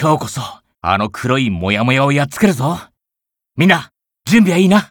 今日こそあの黒いモヤモヤをやっつけるぞ。みんな準備はいいな。